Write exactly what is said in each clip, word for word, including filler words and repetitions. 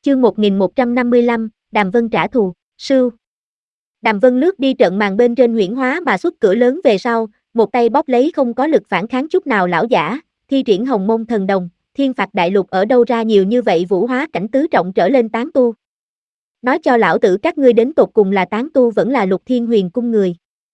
Chương một nghìn một trăm năm mươi lăm, Đàm Vân trả thù, sưu. Đàm Vân lướt đi trận màn bên trên huyễn hóa mà xuất cửa lớn về sau, một tay bóp lấy không có lực phản kháng chút nào lão giả, thi triển hồng môn thần đồng, thiên phạt đại lục ở đâu ra nhiều như vậy vũ hóa cảnh tứ trọng trở lên tán tu. Nói cho lão tử các ngươi đến tột cùng là tán tu vẫn là Lục Thiên Huyền cung người.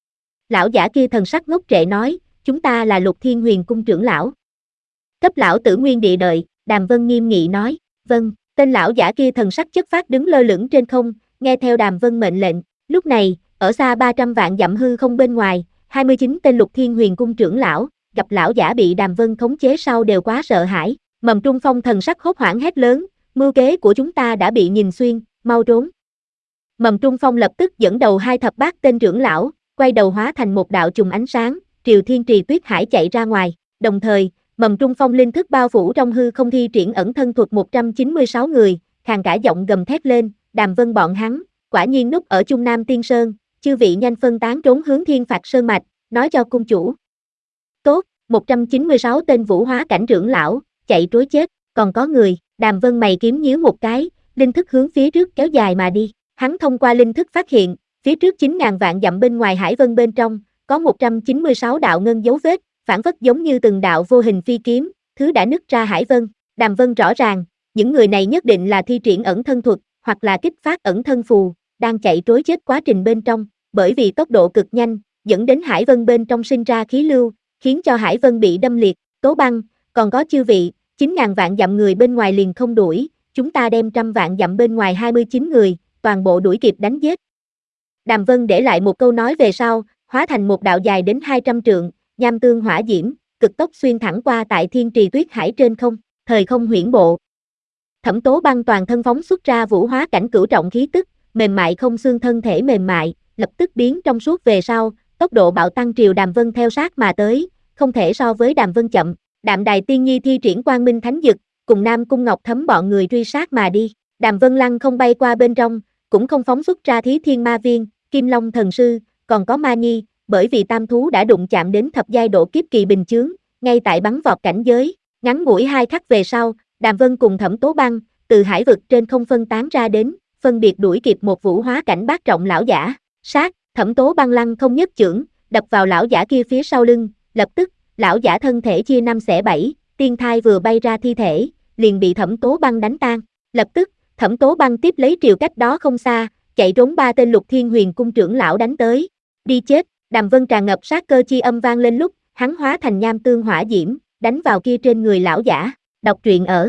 Lão giả kia thần sắc ngốc trệ nói, chúng ta là Lục Thiên Huyền cung trưởng lão. Cấp lão tử nguyên địa đợi, Đàm Vân nghiêm nghị nói, vâng. Tên lão giả kia thần sắc chất phác đứng lơ lửng trên không, nghe theo Đàm Vân mệnh lệnh. Lúc này, ở xa ba trăm vạn dặm hư không bên ngoài, hai mươi chín tên Lục Thiên Huyền cung trưởng lão, gặp lão giả bị Đàm Vân khống chế sau đều quá sợ hãi. Mầm Trung Phong thần sắc hốt hoảng hét lớn, mưu kế của chúng ta đã bị nhìn xuyên, mau trốn. Mầm Trung Phong lập tức dẫn đầu hai thập bát tên trưởng lão, quay đầu hóa thành một đạo chùm ánh sáng, Triều Thiên Trì Tuyết Hải chạy ra ngoài, đồng thời, Mầm Trung Phong linh thức bao phủ trong hư không thi triển ẩn thân thuật một trăm chín mươi sáu người, khàn cả giọng gầm thét lên, Đàm Vân bọn hắn, quả nhiên núp ở Trung Nam Tiên Sơn, chư vị nhanh phân tán trốn hướng Thiên Phạt Sơn mạch, nói cho cung chủ. Tốt, một trăm chín mươi sáu tên vũ hóa cảnh trưởng lão, chạy trối chết, còn có người, Đàm Vân mày kiếm nhíu một cái, linh thức hướng phía trước kéo dài mà đi, hắn thông qua linh thức phát hiện, phía trước chín ngàn vạn dặm bên ngoài hải vân bên trong, có một trăm chín mươi sáu đạo ngân dấu vết, phản phất giống như từng đạo vô hình phi kiếm, thứ đã nứt ra hải vân. Đàm Vân rõ ràng, những người này nhất định là thi triển ẩn thân thuật, hoặc là kích phát ẩn thân phù, đang chạy trối chết quá trình bên trong, bởi vì tốc độ cực nhanh, dẫn đến hải vân bên trong sinh ra khí lưu, khiến cho hải vân bị đâm liệt. Tố Băng, còn có chư vị, chín ngàn vạn dặm người bên ngoài liền không đuổi, chúng ta đem trăm vạn dặm bên ngoài hai mươi chín người, toàn bộ đuổi kịp đánh giết. Đàm Vân để lại một câu nói về sau, hóa thành một đạo dài đến hai trăm trượng, nham tương hỏa diễm, cực tốc xuyên thẳng qua tại Thiên Trì Tuyết Hải trên không, thời không huyễn bộ. Thẩm Tố Băng toàn thân phóng xuất ra vũ hóa cảnh cửu trọng khí tức, mềm mại không xương thân thể mềm mại, lập tức biến trong suốt về sau, tốc độ bạo tăng triều Đàm Vân theo sát mà tới, không thể so với Đàm Vân chậm. Đạm Đài Tiên Nhi thi triển Quang Minh Thánh Dực, cùng Nam Cung Ngọc Thấm bọn người truy sát mà đi. Đàm Vân lăng không bay qua bên trong, cũng không phóng xuất ra Thí Thiên Ma Viên, Kim Long Thần Sư, còn có Ma Nhi, bởi vì tam thú đã đụng chạm đến thập giai độ kiếp kỳ bình chướng, ngay tại bắn vọt cảnh giới, ngắn ngủi hai khắc về sau, Đàm Vân cùng Thẩm Tố Băng, từ hải vực trên không phân tán ra đến, phân biệt đuổi kịp một vũ hóa cảnh bát trọng lão giả, sát, Thẩm Tố Băng lăng không nhất chưởng, đập vào lão giả kia phía sau lưng, lập tức, lão giả thân thể chia năm xẻ bảy, tiên thai vừa bay ra thi thể, liền bị Thẩm Tố Băng đánh tan, lập tức, Thẩm Tố Băng tiếp lấy triều cách đó không xa, chạy trốn ba tên Lục Thiên Huyền cung trưởng lão đánh tới, đi chết. Đàm Vân tràn ngập sát cơ chi âm vang lên lúc, hắn hóa thành nham tương hỏa diễm, đánh vào kia trên người lão giả, đọc truyện ở.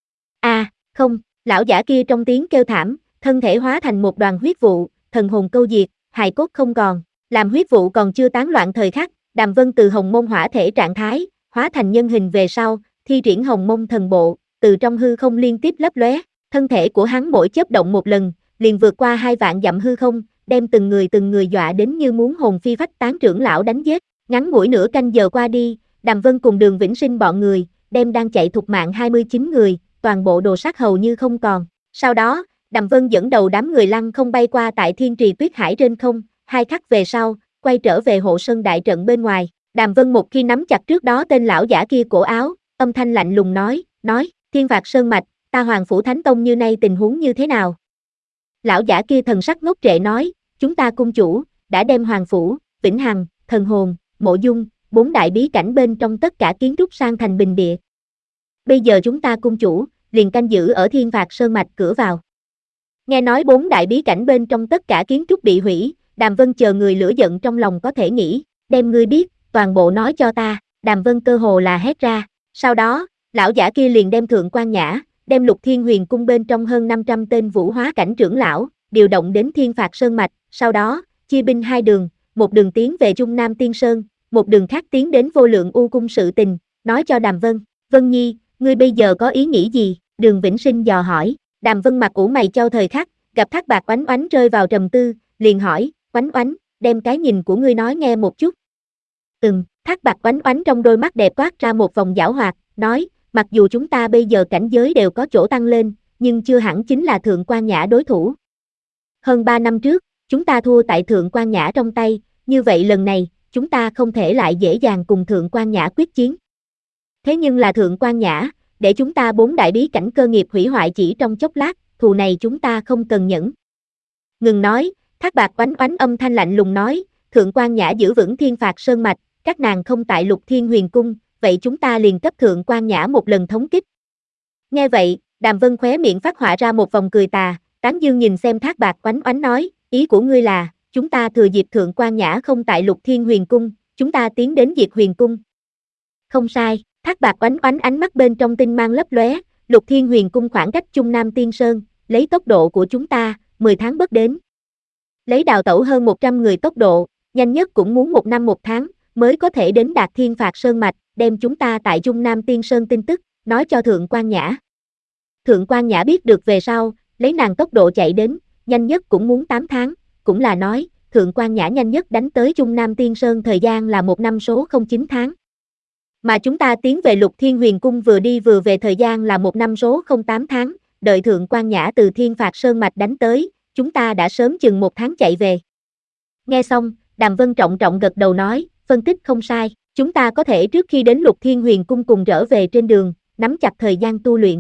A, à, không, lão giả kia trong tiếng kêu thảm, thân thể hóa thành một đoàn huyết vụ, thần hồn câu diệt, hài cốt không còn, làm huyết vụ còn chưa tán loạn thời khắc, Đàm Vân từ hồng môn hỏa thể trạng thái, hóa thành nhân hình về sau, thi triển hồng môn thần bộ, từ trong hư không liên tiếp lấp lóe, thân thể của hắn mỗi chớp động một lần, liền vượt qua hai vạn dặm hư không, đem từng người từng người dọa đến như muốn hồn phi phách tán trưởng lão đánh giết. Ngắn ngủi nửa canh giờ qua đi, Đàm Vân cùng Đường Vĩnh Sinh bọn người, đem đang chạy thục mạng hai mươi chín người, toàn bộ đồ sát hầu như không còn. Sau đó, Đàm Vân dẫn đầu đám người lăng không bay qua tại Thiên Trì Tuyết Hải trên không, hai khắc về sau, quay trở về hộ sơn đại trận bên ngoài. Đàm Vân một khi nắm chặt trước đó tên lão giả kia cổ áo, âm thanh lạnh lùng nói, nói, Thiên Phạt Sơn mạch, ta Hoàng Phủ Thánh Tông như nay tình huống như thế nào? Lão giả kia thần sắc ngốc trệ nói, chúng ta cung chủ, đã đem Hoàng Phủ, Vĩnh Hằng, Thần Hồn, Mộ Dung, bốn đại bí cảnh bên trong tất cả kiến trúc sang thành bình địa. Bây giờ chúng ta cung chủ, liền canh giữ ở Thiên Phạt Sơn mạch cửa vào. Nghe nói bốn đại bí cảnh bên trong tất cả kiến trúc bị hủy, Đàm Vân chờ người lửa giận trong lòng có thể nghĩ, đem ngươi biết, toàn bộ nói cho ta, Đàm Vân cơ hồ là hét ra. Sau đó, lão giả kia liền đem Thượng Quan Nhã, đem Lục Thiên Huyền cung bên trong hơn năm trăm tên vũ hóa cảnh trưởng lão, điều động đến Thiên Phạt Sơn mạch, sau đó, chia binh hai đường, một đường tiến về Trung Nam Tiên Sơn, một đường khác tiến đến Vô Lượng U cung sự tình, nói cho Đàm Vân, Vân Nhi, ngươi bây giờ có ý nghĩ gì? Đường Vĩnh Sinh dò hỏi. Đàm Vân mặt ủ mày chau thời khắc, gặp Thác Bạc Oánh Oánh rơi vào trầm tư, liền hỏi, Oánh Oánh, đem cái nhìn của ngươi nói nghe một chút. Ừm, Thác Bạc Oánh Oánh trong đôi mắt đẹp toát ra một vòng giảo hoạt, nói, mặc dù chúng ta bây giờ cảnh giới đều có chỗ tăng lên, nhưng chưa hẳn chính là Thượng Quan Nhã đối thủ. Hơn ba năm trước, chúng ta thua tại Thượng Quan Nhã trong tay, như vậy lần này, chúng ta không thể lại dễ dàng cùng Thượng Quan Nhã quyết chiến. Thế nhưng là Thượng Quan Nhã, để chúng ta bốn đại bí cảnh cơ nghiệp hủy hoại chỉ trong chốc lát, thù này chúng ta không cần nhẫn. Ngừng nói, Thác Bạt oánh oánh âm thanh lạnh lùng nói, Thượng Quan Nhã giữ vững Thiên Phạt Sơn mạch, các nàng không tại Lục Thiên Huyền cung, vậy chúng ta liền cấp Thượng Quan Nhã một lần thống kích. Nghe vậy, Đàm Vân khóe miệng phát họa ra một vòng cười tà, tán dương nhìn xem Thác Bạt oánh oánh nói, ý của ngươi là, chúng ta thừa dịp Thượng Quan Nhã không tại Lục Thiên Huyền cung, chúng ta tiến đến Diệt Huyền cung. Không sai, Thác Bạt oánh oánh ánh mắt bên trong tinh mang lấp lóe, Lục Thiên Huyền cung khoảng cách Trung Nam Tiên Sơn, lấy tốc độ của chúng ta, mười tháng bất đến. Lấy đào tẩu hơn một trăm người tốc độ, nhanh nhất cũng muốn một năm một tháng, mới có thể đến đạt Thiên Phạt Sơn mạch, đem chúng ta tại Trung Nam Tiên Sơn tin tức, nói cho Thượng Quan Nhã. Thượng Quan Nhã biết được về sau, lấy nàng tốc độ chạy đến, nhanh nhất cũng muốn tám tháng, cũng là nói, Thượng Quan Nhã nhanh nhất đánh tới Trung Nam Tiên Sơn thời gian là một năm số không chín tháng. Mà chúng ta tiến về Lục Thiên Huyền cung vừa đi vừa về thời gian là một năm số không tám tháng, đợi Thượng Quan Nhã từ Thiên Phạt Sơn mạch đánh tới, chúng ta đã sớm chừng một tháng chạy về. Nghe xong, Đàm Vân trọng trọng gật đầu nói, phân tích không sai, chúng ta có thể trước khi đến Lục Thiên Huyền cung cùng trở về trên đường, nắm chặt thời gian tu luyện.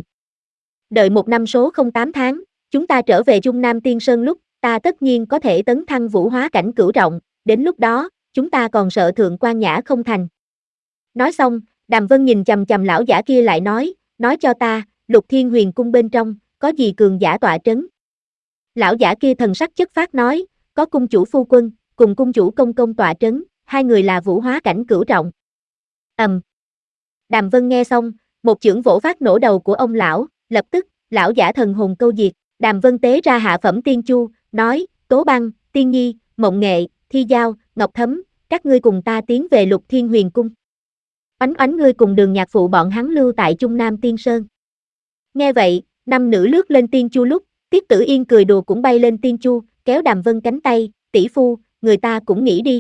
Đợi một năm số không tám tháng, chúng ta trở về Trung Nam Tiên Sơn lúc, ta tất nhiên có thể tấn thăng vũ hóa cảnh cửu trọng, đến lúc đó, chúng ta còn sợ Thượng Quan Nhã không thành. Nói xong, Đàm Vân nhìn chằm chằm lão giả kia lại nói, nói cho ta, Lục Thiên Huyền cung bên trong, có gì cường giả tọa trấn. Lão giả kia thần sắc chất phác nói, có cung chủ phu quân, cùng cung chủ công công tọa trấn, hai người là vũ hóa cảnh cửu trọng. Ầm. Um. Đàm Vân nghe xong, một chưởng vỗ phát nổ đầu của ông lão, lập tức, lão giả thần hồn câu diệt, Đàm Vân tế ra hạ phẩm tiên chu, nói, Tố Băng, Tiên Nhi, Mộng Nghệ, Thi Giao, Ngọc Thấm, các ngươi cùng ta tiến về Lục Thiên Huyền cung. Oánh oánh ngươi cùng Đường Nhạc phụ bọn hắn lưu tại Trung Nam Tiên Sơn. Nghe vậy, năm nữ lướt lên tiên chu lúc, Tiết Tử Yên cười đùa cũng bay lên tiên chu, kéo Đàm Vân cánh tay, tỷ phu, người ta cũng nghĩ đi.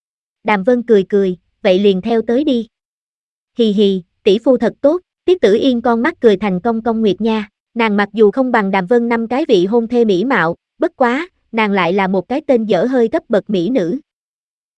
Đàm Vân cười cười, vậy liền theo tới đi. Hì hì, tỷ phu thật tốt, Tiết Tử Yên con mắt cười thành cong cong nguyệt nha, nàng mặc dù không bằng Đàm Vân năm cái vị hôn thê mỹ mạo, bất quá, nàng lại là một cái tên dở hơi cấp bậc mỹ nữ.